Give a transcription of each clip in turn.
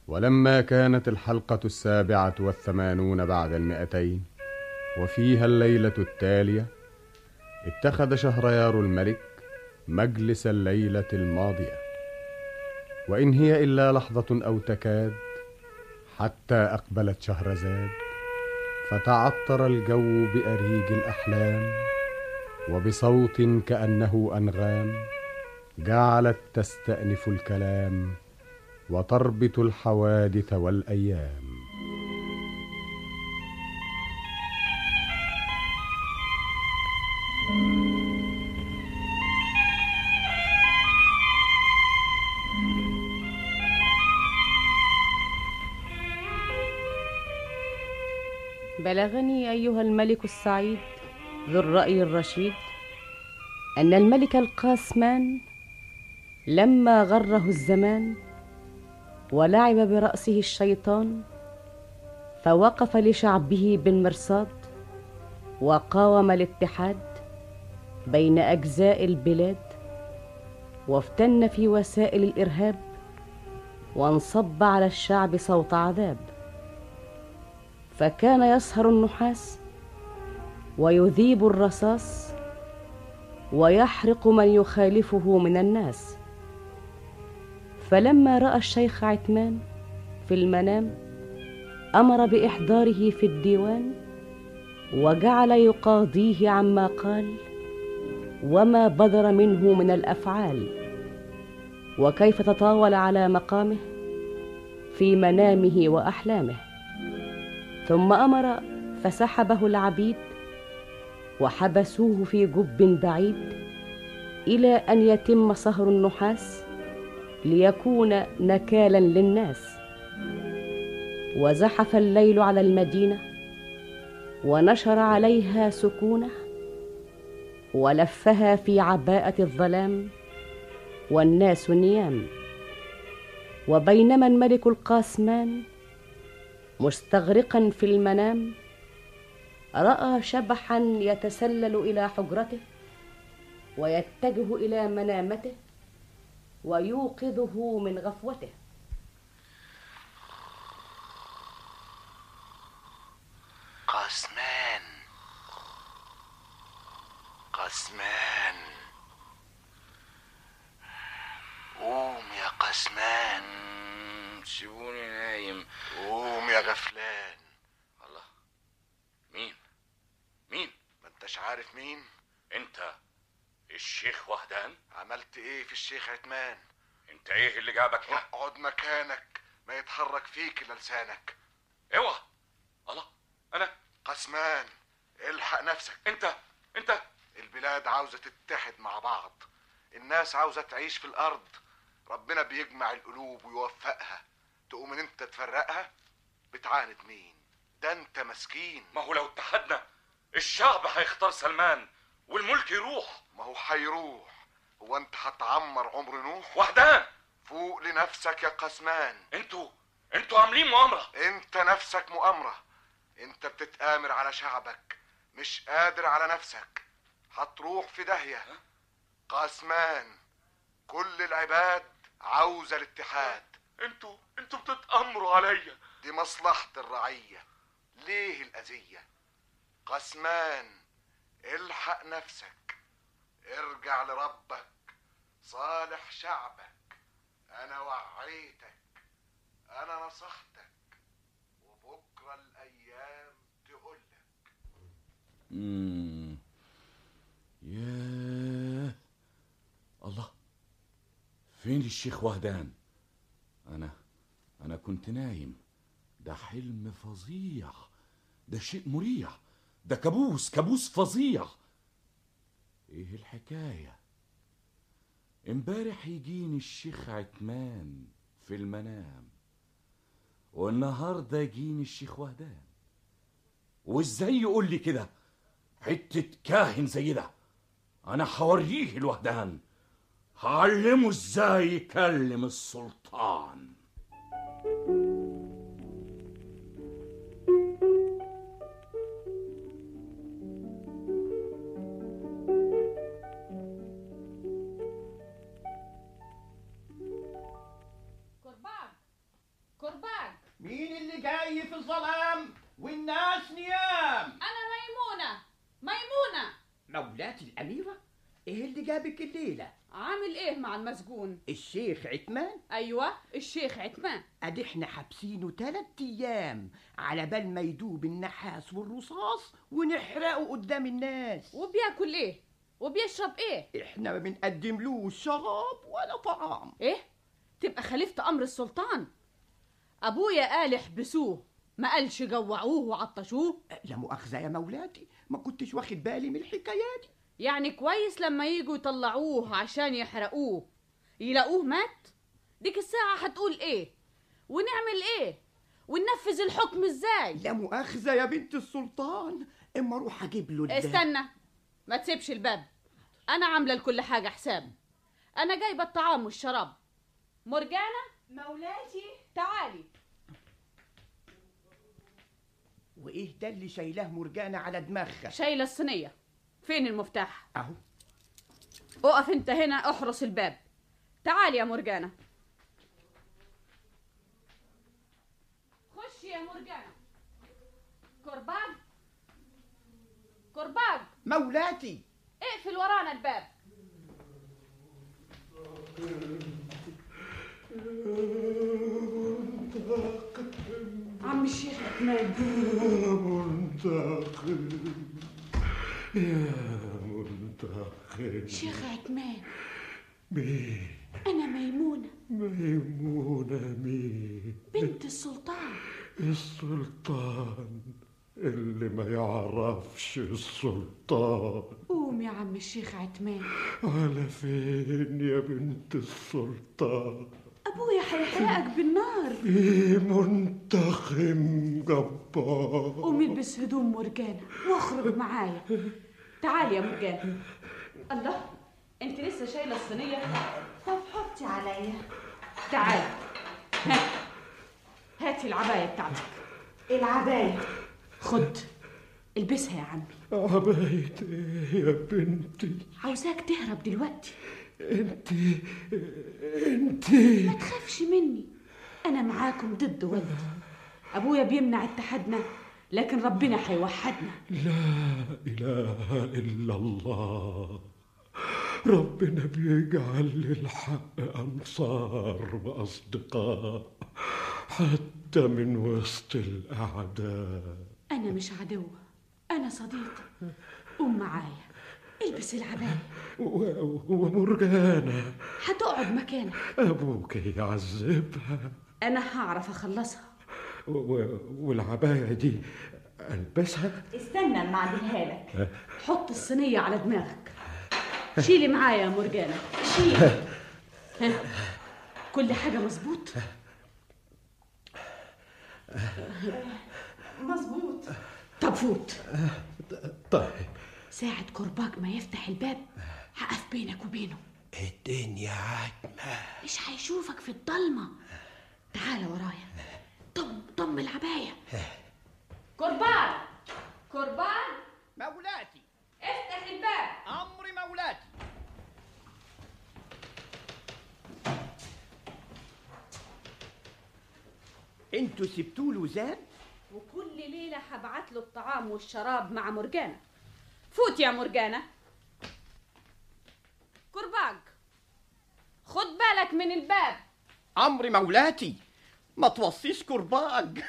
ولما كانت الحلقة 87 بعد 200 وفيها الليلة التالية، اتخذ شهريار الملك مجلس الليلة الماضية، وإن هي إلا لحظة أو تكاد حتى أقبلت شهرزاد، فتعطر الجو بأريج الأحلام، وبصوت كأنه أنغام جعلت تستأنف الكلام وتربط الحوادث والأيام. بلغني أيها الملك السعيد ذو الرأي الرشيد أن الملك القاسمان لما غره الزمان ولعب برأسه الشيطان، فوقف لشعبه بالمرصاد وقاوم الاتحاد بين أجزاء البلاد، وافتن في وسائل الإرهاب وانصب على الشعب صوت عذاب. فكان يسهر النحاس ويذيب الرصاص ويحرق من يخالفه من الناس. فلما رأى الشيخ عتمان في المنام أمر بإحضاره في الديوان، وجعل يقاضيه عما قال وما بدر منه من الأفعال، وكيف تطاول على مقامه في منامه وأحلامه. ثم أمر فسحبه العبيد وحبسوه في جب بعيد إلى أن يتم صهر النحاس ليكون نكالا للناس. وزحف الليل على المدينة ونشر عليها سكونه، ولفها في عباءة الظلام والناس نيام. وبينما الملك القاسمان مستغرقا في المنام رأى شبحا يتسلل إلى حجرته ويتجه إلى منامته ويوقظه من غفوته. قاسمان قاسمان، قوم يا قاسمان. سيبوني نايم. قوم يا غفلان. الله، مين؟ ما انتش عارف مين؟ انت الشيخ وهدان؟ عملت ايه في الشيخ عتمان؟ انت ايه اللي جابك هنا؟ اقعد مكانك، ما يتحرك فيك الا لسانك. اوعى. الله، انا قاسمان الحق نفسك. انت البلاد عاوزة تتحد مع بعض، الناس عاوزة تعيش في الارض، ربنا بيجمع القلوب ويوفقها، تقوم ان انت تفرقها؟ بتعاند مين؟ ده انت مسكين. ما هو لو اتحدنا الشعب هيختار سلمان والملك يروح. ما هو هيروح، هو انت هتعمر عمر نوح؟ وهدان، فوق لنفسك يا قاسمان. انتوا عاملين مؤامرة. انت نفسك مؤامرة، انت بتتآمر على شعبك، مش قادر على نفسك، هتروح في داهية. قاسمان كل العباد عاوزة الاتحاد. انتوا بتتأمروا عليا. دي مصلحة الرعية، ليه الأذية؟ قاسمان الحق نفسك، ارجع لربك، صالح شعبك. انا وعيتك، انا نصحتك، وبكرة الايام تقولك. ياه، الله، فين الشيخ وهدان؟ انا كنت نايم. ده حلم فظيع، ده شيء مريع، ده كابوس فظيع. ايه الحكاية؟ امبارح يجيني الشيخ عتمان في المنام، والنهاردة يجيني الشيخ وهدان. وازاي يقول لي كده؟ حتة كاهن زي ده انا هوريه الوهدان، هعلمه ازاي يكلم السلطان. كرباج مين اللي جاي في الظلام والناس نيام؟ أنا ميمونة. ميمونة مولاتي الأميرة، إيه اللي جابك الليلة؟ عامل إيه مع المسجون؟ الشيخ عثمان؟ أيوة الشيخ عثمان. أدي إحنا حابسينه 3 أيام على بال ما يدوب النحاس والرصاص ونحرقه قدام الناس. وبياكل إيه؟ وبيشرب إيه؟ إحنا ما بنقدملوش شراب ولا طعام. إيه؟ تبقى خليفة أمر السلطان. أبويا قال احبسوه، ما قالش جوعوه وعطشوه. لا مؤاخذة يا مولاتي، ما كنتش واخد بالي من الحكاية دي. يعني كويس لما يجوا يطلعوه عشان يحرقوه يلاقوه مات؟ ديك الساعة هتقول إيه؟ ونعمل إيه؟ وننفذ الحكم إزاي؟ لا مؤاخذة يا بنت السلطان، اما اروح اجيب له استنى، ما تسيبش الباب، أنا عاملة لكل حاجة حساب. أنا جايبة الطعام والشراب. مرجانة مولاتي. تعالي. وايه ده اللي شايلاه مرجانة على دماغها؟ شايلة الصينية. فين المفتاح؟ اهو. اقف انت هنا احرس الباب. تعالي يا مرجانة. خشي يا مرجانة. كرباج كرباج. مولاتي اقفل ورانا الباب. عم الشيخ عثمان. منتقم يا منتقم. شيخ عثمان. مين؟ أنا ميمونة. ميمونة مين؟ بنت السلطان. السلطان اللي ما يعرفش السلطان. قوم يا عم الشيخ عثمان. على فين يا بنت السلطان؟ أبويا هيحرقك بالنار. في منتقم جبار. قوم البس هدوم مرجانة واخرج معايا. تعالي يا مرجانة. الله، انت لسه شايلة الصينية؟ طب حطي عليا. تعالي، هاتي العباية بتاعتك. العباية خد البسها يا عمي. عباية ايه يا بنتي؟ عاوزاك تهرب دلوقتي. انتي ما تخافش مني، انا معاكم ضد ولدي. ابويا بيمنع اتحادنا لكن ربنا هيوحدنا. لا اله الا الله. ربنا بيجعل للحق انصار واصدقاء حتى من وسط الاعداء. انا مش عدوة، انا صديقة. قوم معايا، البس العباية. ومرجانة هتقعد مكانك. ابوك يعذبها. انا هعرف اخلصها. والعباية دي البسها؟ استنى اما اعدلها لك. حط الصينية على دماغك. شيلي معايا يا مرجانة، شيلي. كل حاجة مظبوط؟ مظبوط. طب فوت. طيب. ساعة كرباج ما يفتح الباب هقف بينك وبينه. الدنيا عتمة، مش هيشوفك في الضلمة. تعال ورايا. ضم العباية. كرباج كرباج. مولاتي افتح الباب. امري مولاتي. انتوا سبتوله زاد؟ وكل ليلة هبعت له الطعام والشراب مع مرجانة. فوت يا مرجانة. كرباج خد بالك من الباب. امري مولاتي، ما توصيش كرباج.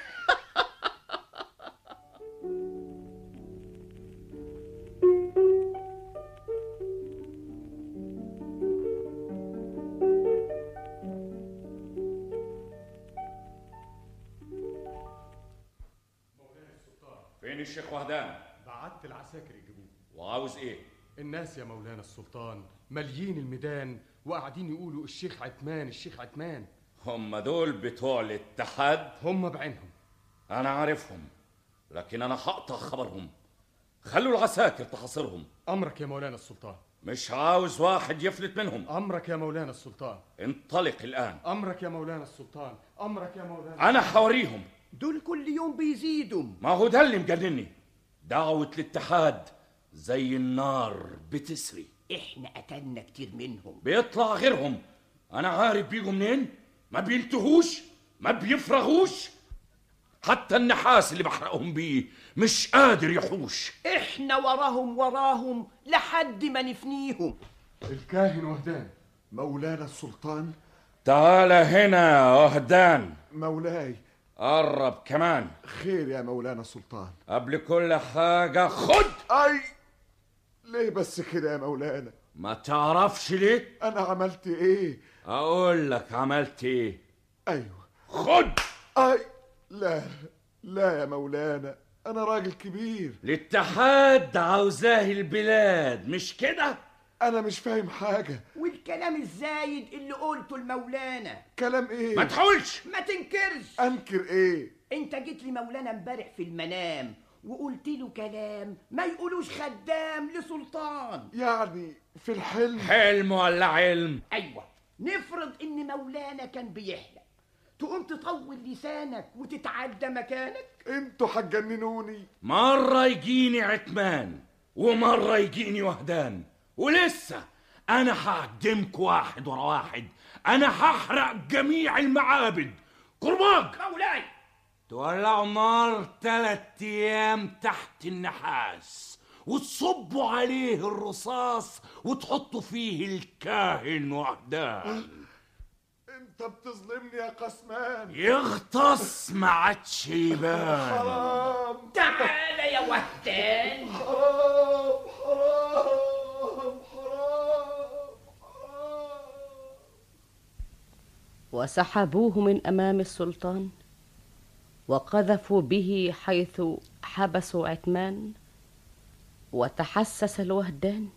فين الشيخ وهدان؟ بعت العساكر يجيبوه. وعاوز ايه؟ الناس يا مولانا السلطان ماليين الميدان وقاعدين يقولوا الشيخ عثمان الشيخ عثمان. هم دول بتوع الاتحاد؟ هم بعينهم. انا عارفهم، لكن انا هقطع خبرهم. خلوا العساكر تحاصرهم. امرك يا مولانا السلطان. مش عاوز واحد يفلت منهم. امرك يا مولانا السلطان. انطلق الان. امرك يا مولانا السلطان. امرك يا مولانا. انا حوريهم. دول كل يوم بيزيدوا. ما هو ده اللي مجنني. دعوة الاتحاد زي النار بتسري. احنا قتلنا كتير منهم. بيطلع غيرهم. انا عارف بيجوا منين. ما بينتهوش، ما بيفرغوش. حتى النحاس اللي بحرقهم بيه مش قادر يحوش. احنا وراهم لحد ما نفنيهم. الكاهن وهدان. مولانا السلطان. تعال هنا يا وهدان. مولاي. قرب كمان. خير يا مولانا السلطان. قبل كل حاجة خد. اي ليه بس كده يا مولانا؟ ما تعرفش ليه؟ انا عملت ايه؟ اقول لك عملت ايه. ايوه خد. اي لا لا يا مولانا، انا راجل كبير. الاتحاد عاوزاه البلاد مش كده؟ انا مش فاهم حاجة. والكلام الزايد اللي قلته المولانا كلام ايه؟ ما تحاولش. ما تنكرش. انكر ايه؟ انت جيت لي مولانا امبارح في المنام وقلت له كلام ما يقولوش خدام لسلطان. يعني في الحلم؟ حلم ولا علم؟ ايوه، نفرض ان مولانا كان بيحلم، تقوم تطول لسانك وتتعدى مكانك؟ انتوا هتجننوني. مرة يجيني عتمان ومرة يجيني وهدان، ولسه انا هعدمك واحد ورا واحد. انا هحرق جميع المعابد. كرباج مولاي، تولعوا نار 3 أيام تحت النحاس وتصبوا عليه الرصاص وتحطوا فيه الكاهن وهدان. انت بتظلمني يا قسمان. يغطس ما عادش يبان. حرام. تعال يا وهدان. حرام حرام حرام حرام. وسحبوه من امام السلطان وقذفوا به حيث حبسوا عتمان. وتحسس الوهدان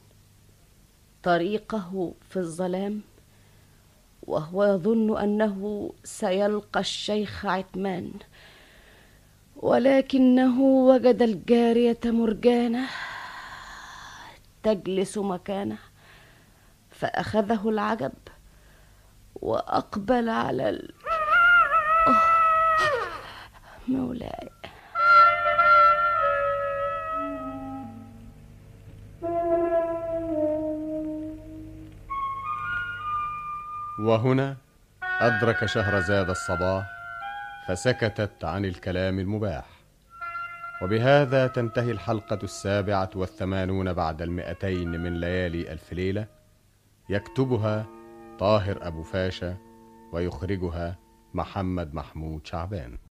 طريقه في الظلام وهو يظن انه سيلقى الشيخ عتمان، ولكنه وجد الجارية مرجانة تجلس مكانه، فأخذه العجب وأقبل على مولاي. وهنا أدرك شهرزاد الصباح فسكتت عن الكلام المباح. وبهذا تنتهي الحلقة 87 بعد 200 من ليالي ألف ليلة. يكتبها طاهر أبو فاشا ويخرجها محمد محمود شعبان.